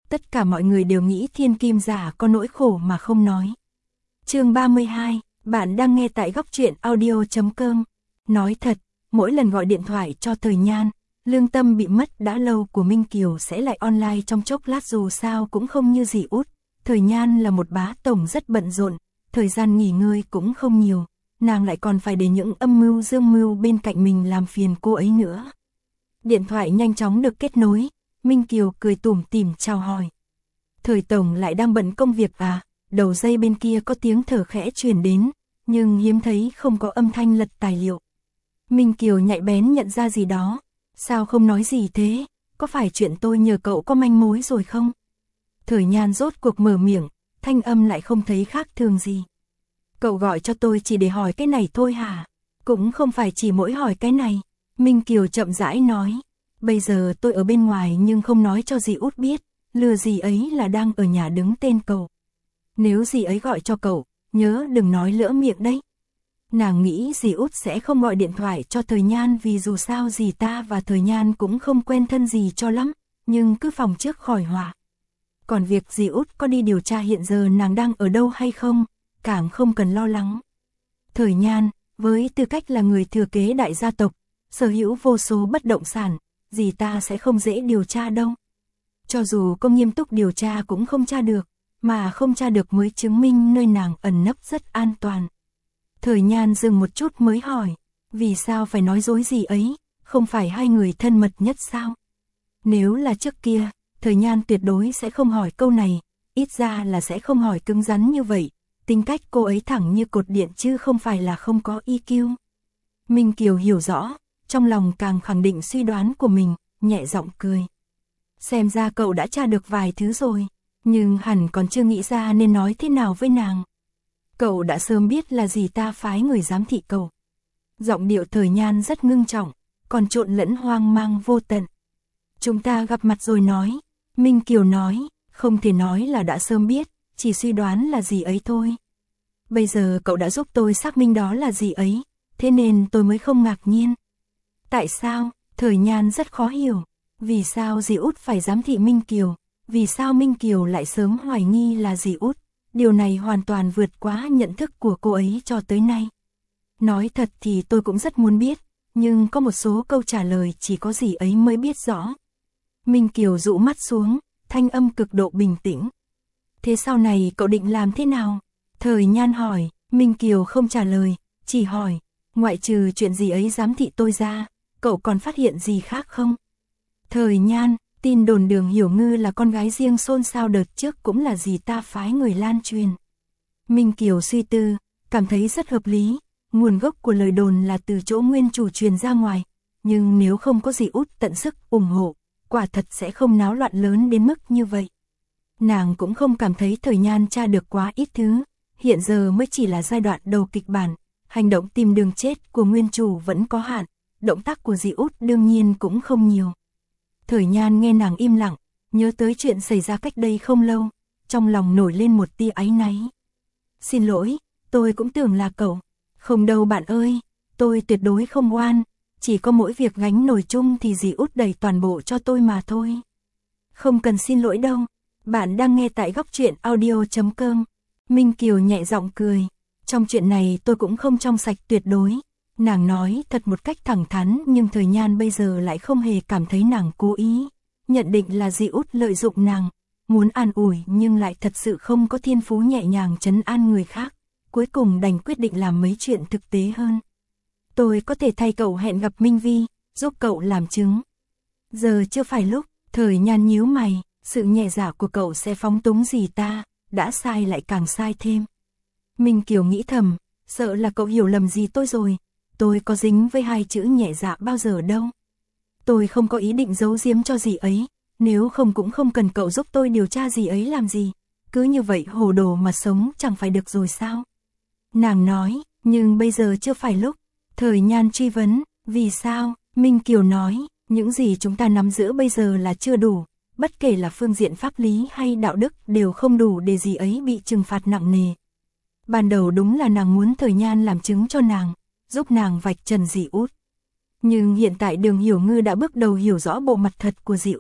Tất cả mọi người đều nghĩ Thiên Kim giả có nỗi khổ mà không nói. Chương 32, bạn đang nghe tại góc truyện audio.com. Nói thật, mỗi lần gọi điện thoại cho Thời Nhan, lương tâm bị mất đã lâu của Minh Kiều sẽ lại online trong chốc lát, dù sao cũng không như dì út. Thời Nhan là một bá tổng rất bận rộn, thời gian nghỉ ngơi cũng không nhiều, nàng lại còn phải để những âm mưu dương mưu bên cạnh mình làm phiền cô ấy nữa. Điện thoại nhanh chóng được kết nối, Minh Kiều cười tủm tỉm chào hỏi. Thời tổng lại đang bận công việc à? Đầu dây bên kia có tiếng thở khẽ truyền đến, nhưng hiếm thấy không có âm thanh lật tài liệu. Minh Kiều nhạy bén nhận ra gì đó. Sao không nói gì thế? Có phải chuyện tôi nhờ cậu có manh mối rồi không? Thời Nhan rốt cuộc mở miệng, thanh âm lại không thấy khác thường gì. Cậu gọi cho tôi chỉ để hỏi cái này thôi hả? Cũng không phải chỉ mỗi hỏi cái này. Minh Kiều chậm rãi nói. Bây giờ tôi ở bên ngoài nhưng không nói cho dì út biết, lừa dì ấy là đang ở nhà đứng tên cậu. Nếu dì ấy gọi cho cậu, nhớ đừng nói lỡ miệng đấy. Nàng nghĩ dì út sẽ không gọi điện thoại cho Thời Nhan vì dù sao dì ta và Thời Nhan cũng không quen thân gì cho lắm, nhưng cứ phòng trước khỏi họa. Còn việc dì út có đi điều tra hiện giờ nàng đang ở đâu hay không, càng không cần lo lắng. Thời Nhan, với tư cách là người thừa kế đại gia tộc, sở hữu vô số bất động sản, dì ta sẽ không dễ điều tra đâu. Cho dù có nghiêm túc điều tra cũng không tra được, mà không tra được mới chứng minh nơi nàng ẩn nấp rất an toàn. Thời Nhan dừng một chút mới hỏi, vì sao phải nói dối gì ấy, không phải hai người thân mật nhất sao? Nếu là trước kia, Thời Nhan tuyệt đối sẽ không hỏi câu này, ít ra là sẽ không hỏi cứng rắn như vậy, tính cách cô ấy thẳng như cột điện chứ không phải là không có EQ. Minh Kiều hiểu rõ, trong lòng càng khẳng định suy đoán của mình, nhẹ giọng cười. Xem ra cậu đã tra được vài thứ rồi, nhưng hẳn còn chưa nghĩ ra nên nói thế nào với nàng. Cậu đã sớm biết là dì ta phái người giám thị cậu. Giọng điệu Thời Nhan rất ngưng trọng, còn trộn lẫn hoang mang vô tận. Chúng ta gặp mặt rồi nói. Minh Kiều nói, không thể nói là đã sớm biết, chỉ suy đoán là dì ấy thôi. Bây giờ cậu đã giúp tôi xác minh đó là dì ấy, thế nên tôi mới không ngạc nhiên. Tại sao? Thời Nhan rất khó hiểu. Vì sao dì út phải giám thị Minh Kiều? Vì sao Minh Kiều lại sớm hoài nghi là dì út? Điều này hoàn toàn vượt quá nhận thức của cô ấy cho tới nay. Nói thật thì tôi cũng rất muốn biết, nhưng có một số câu trả lời chỉ có dì ấy mới biết rõ. Minh Kiều dụ mắt xuống, thanh âm cực độ bình tĩnh. Thế sau này cậu định làm thế nào? Thời Nhan hỏi. Minh Kiều không trả lời, chỉ hỏi, ngoại trừ chuyện dì ấy giám thị tôi ra, cậu còn phát hiện gì khác không? Thời Nhan, tin đồn Đường Hiểu Ngư là con gái riêng xôn xao đợt trước cũng là dì ta phái người lan truyền. Minh Kiều suy tư, cảm thấy rất hợp lý, nguồn gốc của lời đồn là từ chỗ nguyên chủ truyền ra ngoài, nhưng nếu không có dì út tận sức ủng hộ, quả thật sẽ không náo loạn lớn đến mức như vậy. Nàng cũng không cảm thấy Thời Nhan tra được quá ít thứ, hiện giờ mới chỉ là giai đoạn đầu kịch bản, hành động tìm đường chết của nguyên chủ vẫn có hạn, động tác của dì út đương nhiên cũng không nhiều. Thời Nhan nghe nàng im lặng, nhớ tới chuyện xảy ra cách đây không lâu, trong lòng nổi lên một tia áy náy. Xin lỗi, tôi cũng tưởng là cậu. Không đâu bạn ơi, tôi tuyệt đối không oan, chỉ có mỗi việc gánh nổi chung thì dì út đẩy toàn bộ cho tôi mà thôi. Không cần xin lỗi đâu, bạn đang nghe tại góc truyện audio.com. Minh Kiều nhẹ giọng cười, trong chuyện này tôi cũng không trong sạch tuyệt đối. Nàng nói thật một cách thẳng thắn, nhưng Thời Nhan bây giờ lại không hề cảm thấy nàng cố ý. Nhận định là dì út lợi dụng nàng, muốn an ủi nhưng lại thật sự không có thiên phú nhẹ nhàng trấn an người khác. Cuối cùng đành quyết định làm mấy chuyện thực tế hơn. Tôi có thể thay cậu hẹn gặp Minh Vi, giúp cậu làm chứng. Giờ chưa phải lúc. Thời Nhan nhíu mày, sự nhẹ dạ của cậu sẽ phóng túng dì ta, đã sai lại càng sai thêm. Minh Kiều nghĩ thầm, sợ là cậu hiểu lầm gì tôi rồi. Tôi có dính với hai chữ nhẹ dạ bao giờ đâu. Tôi không có ý định giấu giếm cho dì ấy, nếu không cũng không cần cậu giúp tôi điều tra dì ấy làm gì. Cứ như vậy hồ đồ mà sống chẳng phải được rồi sao? Nàng nói, nhưng bây giờ chưa phải lúc. Thời Nhan truy vấn, vì sao? Minh Kiều nói, những gì chúng ta nắm giữ bây giờ là chưa đủ, bất kể là phương diện pháp lý hay đạo đức đều không đủ để dì ấy bị trừng phạt nặng nề. Ban đầu đúng là nàng muốn Thời Nhan làm chứng cho nàng, giúp nàng vạch trần dì út. Nhưng hiện tại Đường Hiểu Ngư đã bước đầu hiểu rõ bộ mặt thật của dì út,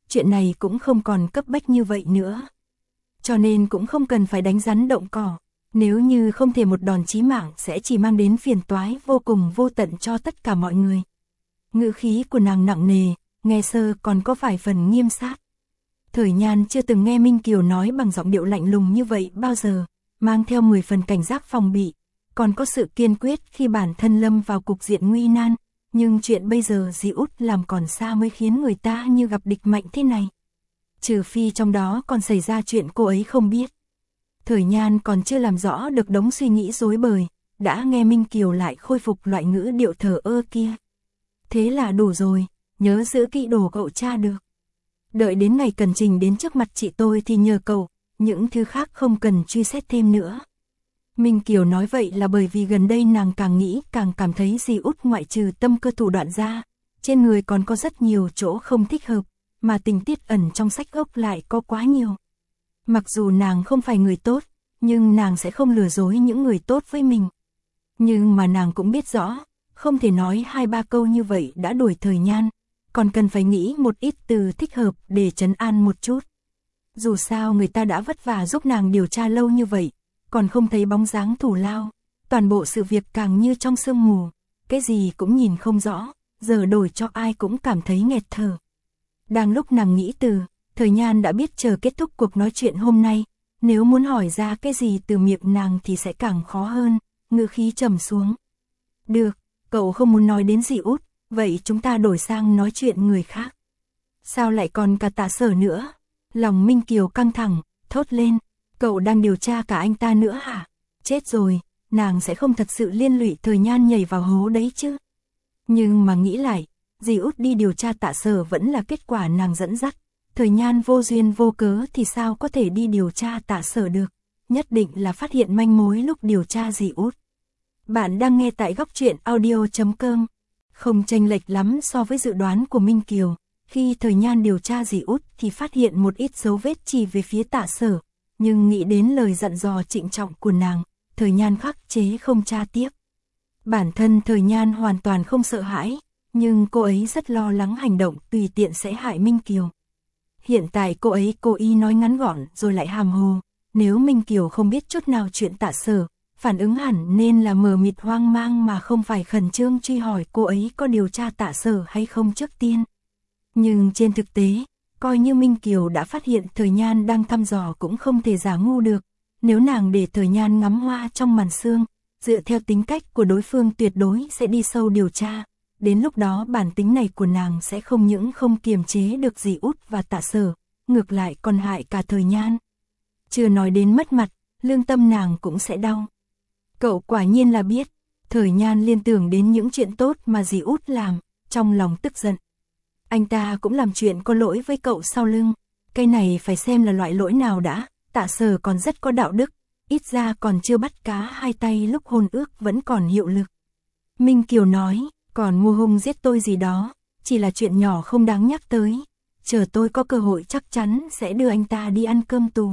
chuyện này cũng không còn cấp bách như vậy nữa. Cho nên cũng không cần phải đánh rắn động cỏ, nếu như không thể một đòn chí mạng sẽ chỉ mang đến phiền toái vô cùng vô tận cho tất cả mọi người. Ngữ khí của nàng nặng nề, nghe sơ còn có vài phần nghiêm sát. Thời Nhan chưa từng nghe Minh Kiều nói bằng giọng điệu lạnh lùng như vậy bao giờ, mang theo 10 phần cảnh giác phòng bị, còn có sự kiên quyết khi bản thân lâm vào cục diện nguy nan, nhưng chuyện bây giờ dì út làm còn xa mới khiến người ta như gặp địch mạnh thế này. Trừ phi trong đó còn xảy ra chuyện cô ấy không biết. Thời Nhan còn chưa làm rõ được đống suy nghĩ rối bời, đã nghe Minh Kiều lại khôi phục loại ngữ điệu thờ ơ kia. Thế là đủ rồi, nhớ giữ kỹ đồ cậu tra được. Đợi đến ngày cần trình đến trước mặt chị tôi thì nhờ cậu, những thứ khác không cần truy xét thêm nữa. Minh Kiều nói vậy là bởi vì gần đây nàng càng nghĩ càng cảm thấy dì út ngoại trừ tâm cơ thủ đoạn ra, trên người còn có rất nhiều chỗ không thích hợp, mà tình tiết ẩn trong sách gốc lại có quá nhiều. Mặc dù nàng không phải người tốt, nhưng nàng sẽ không lừa dối những người tốt với mình. Nhưng mà nàng cũng biết rõ, không thể nói 2-3 câu như vậy đã đuổi Thời Nhan, còn cần phải nghĩ một ít từ thích hợp để trấn an một chút. Dù sao người ta đã vất vả giúp nàng điều tra lâu như vậy, còn không thấy bóng dáng thủ lao, toàn bộ sự việc càng như trong sương mù, cái gì cũng nhìn không rõ, giờ đổi cho ai cũng cảm thấy nghẹt thở. Đang lúc nàng nghĩ từ, Thời Nhan đã biết chờ kết thúc cuộc nói chuyện hôm nay, nếu muốn hỏi ra cái gì từ miệng nàng thì sẽ càng khó hơn, ngữ khí trầm xuống. Được, cậu không muốn nói đến dì út, vậy chúng ta đổi sang nói chuyện người khác. Sao lại còn cả Tạ Sở nữa? Lòng Minh Kiều căng thẳng, thốt lên, cậu đang điều tra cả anh ta nữa hả? Chết rồi, nàng sẽ không thật sự liên lụy Thời Nhan nhảy vào hố đấy chứ. Nhưng mà nghĩ lại, dì út đi điều tra Tạ Sở vẫn là kết quả nàng dẫn dắt. Thời Nhan vô duyên vô cớ thì sao có thể đi điều tra Tạ Sở được, nhất định là phát hiện manh mối lúc điều tra dì út. Bạn đang nghe tại góc truyện audio.com. Không chênh lệch lắm so với dự đoán của Minh Kiều, khi Thời Nhan điều tra dì út thì phát hiện một ít dấu vết chỉ về phía Tạ Sở, nhưng nghĩ đến lời dặn dò trịnh trọng của nàng, Thời Nhan khắc chế không tra tiếp. Bản thân Thời Nhan hoàn toàn không sợ hãi, nhưng cô ấy rất lo lắng hành động tùy tiện sẽ hại Minh Kiều. Hiện tại cô ấy cố ý nói ngắn gọn rồi lại hàm hồ, nếu Minh Kiều không biết chút nào chuyện Tạ Sở, phản ứng hẳn nên là mờ mịt hoang mang mà không phải khẩn trương truy hỏi cô ấy có điều tra Tạ Sở hay không trước tiên. Nhưng trên thực tế, coi như Minh Kiều đã phát hiện Thời Nhan đang thăm dò cũng không thể giả ngu được, nếu nàng để Thời Nhan ngắm hoa trong màn sương, dựa theo tính cách của đối phương tuyệt đối sẽ đi sâu điều tra. Đến lúc đó bản tính này của nàng sẽ không những không kiềm chế được dì út và Tạ Sở, ngược lại còn hại cả Thời Nhan. Chưa nói đến mất mặt, lương tâm nàng cũng sẽ đau. Cậu quả nhiên là biết, Thời Nhan liên tưởng đến những chuyện tốt mà dì út làm, trong lòng tức giận. Anh ta cũng làm chuyện có lỗi với cậu sau lưng, cái này phải xem là loại lỗi nào đã, Tạ Sở còn rất có đạo đức, ít ra còn chưa bắt cá hai tay lúc hôn ước vẫn còn hiệu lực. Minh Kiều nói, còn mua hung giết tôi gì đó, chỉ là chuyện nhỏ không đáng nhắc tới, chờ tôi có cơ hội chắc chắn sẽ đưa anh ta đi ăn cơm tù.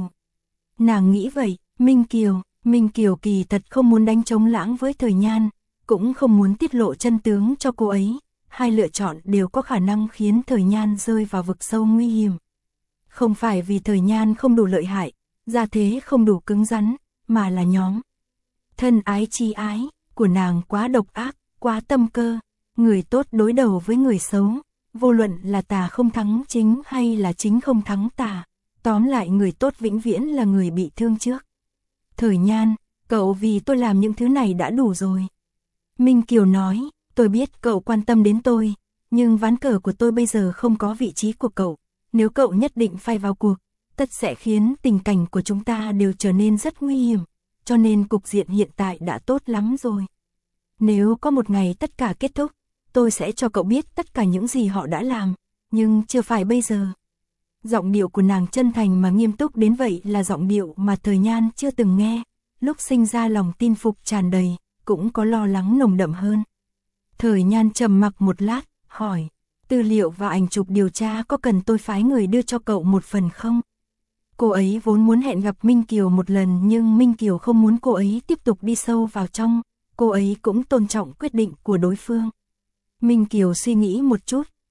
Nàng nghĩ vậy, Minh Kiều kỳ thật không muốn đánh trống lãng với Thời Nhan, cũng không muốn tiết lộ chân tướng cho cô ấy, hai lựa chọn đều có khả năng khiến Thời Nhan rơi vào vực sâu nguy hiểm. Không phải vì Thời Nhan không đủ lợi hại, gia thế không đủ cứng rắn, mà là nhóm thân ái chi ái của nàng quá độc ác, quá tâm cơ, người tốt đối đầu với người xấu, vô luận là tà không thắng chính hay là chính không thắng tà, tóm lại người tốt vĩnh viễn là người bị thương trước. Thời Nhan, cậu vì tôi làm những thứ này đã đủ rồi. Minh Kiều nói, tôi biết cậu quan tâm đến tôi, nhưng ván cờ của tôi bây giờ không có vị trí của cậu, nếu cậu nhất định phải vào cuộc, tất sẽ khiến tình cảnh của chúng ta đều trở nên rất nguy hiểm, cho nên cục diện hiện tại đã tốt lắm rồi. Nếu có một ngày tất cả kết thúc, tôi sẽ cho cậu biết tất cả những gì họ đã làm, nhưng chưa phải bây giờ. Giọng điệu của nàng chân thành mà nghiêm túc đến vậy là giọng điệu mà Thời Nhan chưa từng nghe, lúc sinh ra lòng tin phục tràn đầy, cũng có lo lắng nồng đậm hơn. Thời Nhan trầm mặc một lát, hỏi, tư liệu và ảnh chụp điều tra có cần tôi phái người đưa cho cậu một phần không? Cô ấy vốn muốn hẹn gặp Minh Kiều một lần nhưng Minh Kiều không muốn cô ấy tiếp tục đi sâu vào trong, cô ấy cũng tôn trọng quyết định của đối phương. Minh Kiều suy nghĩ một chút,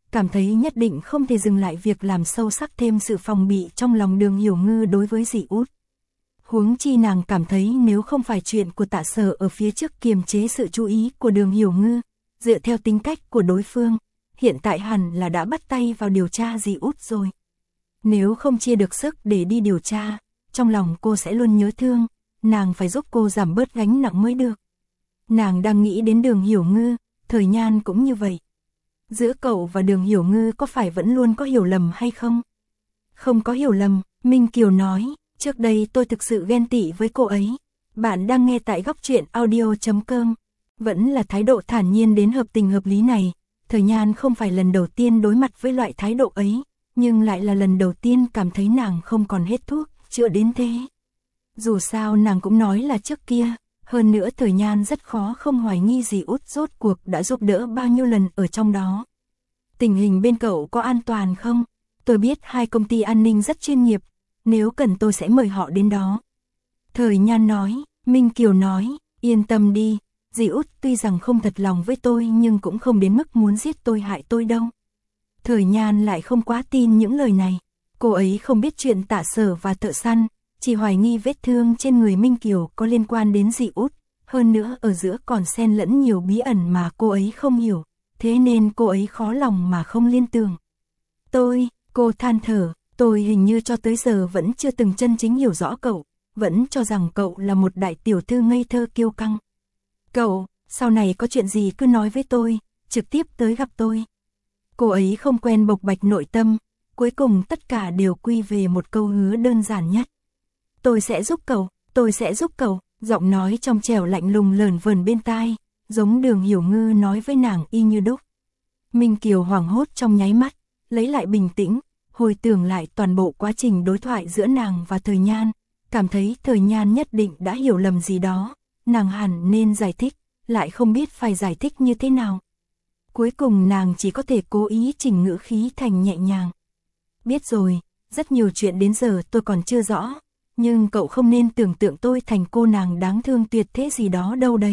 cảm thấy nhất định không thể dừng lại việc làm sâu sắc thêm sự phòng bị trong lòng Đường Hiểu Ngư đối với dì út. Huống chi nàng cảm thấy nếu không phải chuyện của Tạ Sở ở phía trước kiềm chế sự chú ý của Đường Hiểu Ngư, dựa theo tính cách của đối phương, hiện tại hẳn là đã bắt tay vào điều tra dì út rồi. Nếu không chia được sức để đi điều tra, trong lòng cô sẽ luôn nhớ thương, nàng phải giúp cô giảm bớt gánh nặng mới được. Nàng đang nghĩ đến Đường Hiểu Ngư, Thời Nhan cũng như vậy. Giữa cậu và Đường Hiểu Ngư có phải vẫn luôn có hiểu lầm hay không? Không có hiểu lầm, Minh Kiều nói, trước đây tôi thực sự ghen tị với cô ấy. Bạn đang nghe tại Góc Truyện Audio.com. Vẫn là thái độ thản nhiên đến hợp tình hợp lý này. Thời Nhan không phải lần đầu tiên đối mặt với loại thái độ ấy, nhưng lại là lần đầu tiên cảm thấy nàng không còn hết thuốc, chữa đến thế. Dù sao nàng cũng nói là trước kia, hơn nữa Thời Nhan rất khó không hoài nghi dì út rốt cuộc đã giúp đỡ bao nhiêu lần ở trong đó. Tình hình bên cậu có an toàn không? Tôi biết 2 công ty an ninh rất chuyên nghiệp, nếu cần tôi sẽ mời họ đến đó. Thời Nhan nói, Minh Kiều nói, yên tâm đi, dì út tuy rằng không thật lòng với tôi nhưng cũng không đến mức muốn giết tôi hại tôi đâu. Thời Nhan lại không quá tin những lời này, cô ấy không biết chuyện Tạ Sở và Thợ Săn, chỉ hoài nghi vết thương trên người Minh Kiều có liên quan đến dì út, hơn nữa ở giữa còn xen lẫn nhiều bí ẩn mà cô ấy không hiểu, thế nên cô ấy khó lòng mà không liên tưởng. Cô than thở, tôi hình như cho tới giờ vẫn chưa từng chân chính hiểu rõ cậu, vẫn cho rằng cậu là một đại tiểu thư ngây thơ kiêu căng. Cậu, sau này có chuyện gì cứ nói với tôi, trực tiếp tới gặp tôi. Cô ấy không quen bộc bạch nội tâm, cuối cùng tất cả đều quy về một câu hứa đơn giản nhất. Tôi sẽ giúp cậu, giọng nói trong trẻo lạnh lùng lởn vởn bên tai, giống Đường Hiểu Ngư nói với nàng y như đúc. Minh Kiều hoảng hốt trong nháy mắt, lấy lại bình tĩnh, hồi tưởng lại toàn bộ quá trình đối thoại giữa nàng và Thời Nhan, cảm thấy Thời Nhan nhất định đã hiểu lầm gì đó, nàng hẳn nên giải thích, lại không biết phải giải thích như thế nào. Cuối cùng nàng chỉ có thể cố ý chỉnh ngữ khí thành nhẹ nhàng. Biết rồi, rất nhiều chuyện đến giờ tôi còn chưa rõ, nhưng cậu không nên tưởng tượng tôi thành cô nàng đáng thương tuyệt thế gì đó đâu đấy.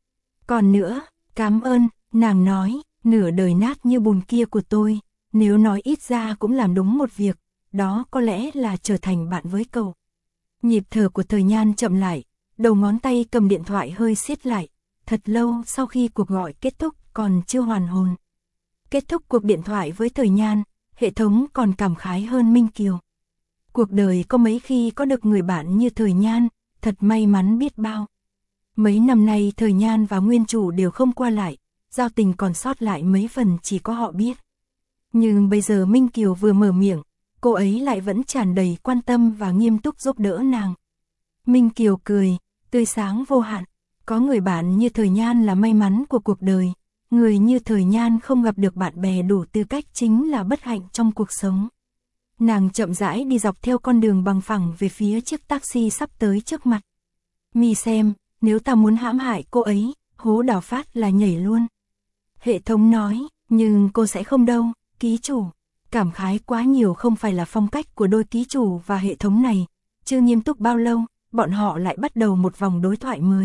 Còn nữa, cảm ơn, nàng nói, nửa đời nát như bùn kia của tôi, nếu nói ít ra cũng làm đúng một việc, đó có lẽ là trở thành bạn với cậu. Nhịp thở của Thời Nhan chậm lại, đầu ngón tay cầm điện thoại hơi siết lại, thật lâu sau khi cuộc gọi kết thúc còn chưa hoàn hồn. Kết thúc cuộc điện thoại với Thời Nhan, hệ thống còn cảm khái hơn Minh Kiều. Cuộc đời có mấy khi có được người bạn như Thời Nhan, thật may mắn biết bao. Mấy năm nay Thời Nhan và nguyên chủ đều không qua lại, giao tình còn sót lại mấy phần chỉ có họ biết. Nhưng bây giờ Minh Kiều vừa mở miệng, cô ấy lại vẫn tràn đầy quan tâm và nghiêm túc giúp đỡ nàng. Minh Kiều cười, tươi sáng vô hạn, có người bạn như Thời Nhan là may mắn của cuộc đời, người như Thời Nhan không gặp được bạn bè đủ tư cách chính là bất hạnh trong cuộc sống. Nàng chậm rãi đi dọc theo con đường bằng phẳng về phía chiếc taxi sắp tới trước mặt. Mi xem, nếu ta muốn hãm hại cô ấy, hố đào phát là nhảy luôn. Hệ thống nói, nhưng cô sẽ không đâu, ký chủ. Cảm khái quá nhiều không phải là phong cách của đôi ký chủ và hệ thống này. Chưa nghiêm túc bao lâu, bọn họ lại bắt đầu một vòng đối thoại mới.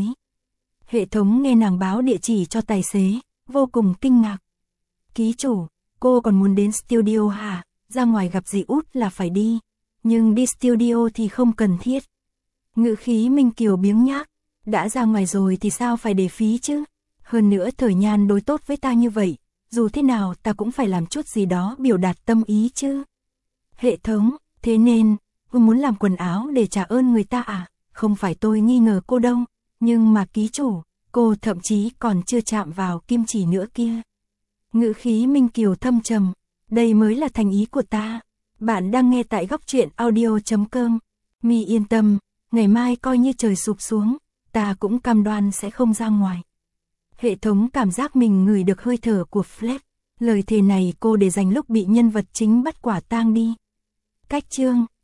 Hệ thống nghe nàng báo địa chỉ cho tài xế, vô cùng kinh ngạc. Ký chủ, cô còn muốn đến studio hả? Ra ngoài gặp dì út là phải đi, nhưng đi studio thì không cần thiết. Ngữ khí Minh Kiều biếng nhác, đã ra ngoài rồi thì sao phải để phí chứ? Hơn nữa Thời Nhan đối tốt với ta như vậy, dù thế nào ta cũng phải làm chút gì đó biểu đạt tâm ý chứ. Hệ thống, thế nên, cô muốn làm quần áo để trả ơn người ta à? Không phải tôi nghi ngờ cô đâu, nhưng mà ký chủ, cô thậm chí còn chưa chạm vào kim chỉ nữa kia. Ngữ khí Minh Kiều thâm trầm, đây mới là thành ý của ta. Bạn đang nghe tại Góc Truyện Audio.com. Mi yên tâm, ngày mai coi như trời sụp xuống, ta cũng cam đoan sẽ không ra ngoài. Hệ thống cảm giác mình ngửi được hơi thở của Flash. Lời thề này cô để dành lúc bị nhân vật chính bắt quả tang đi. Cách chương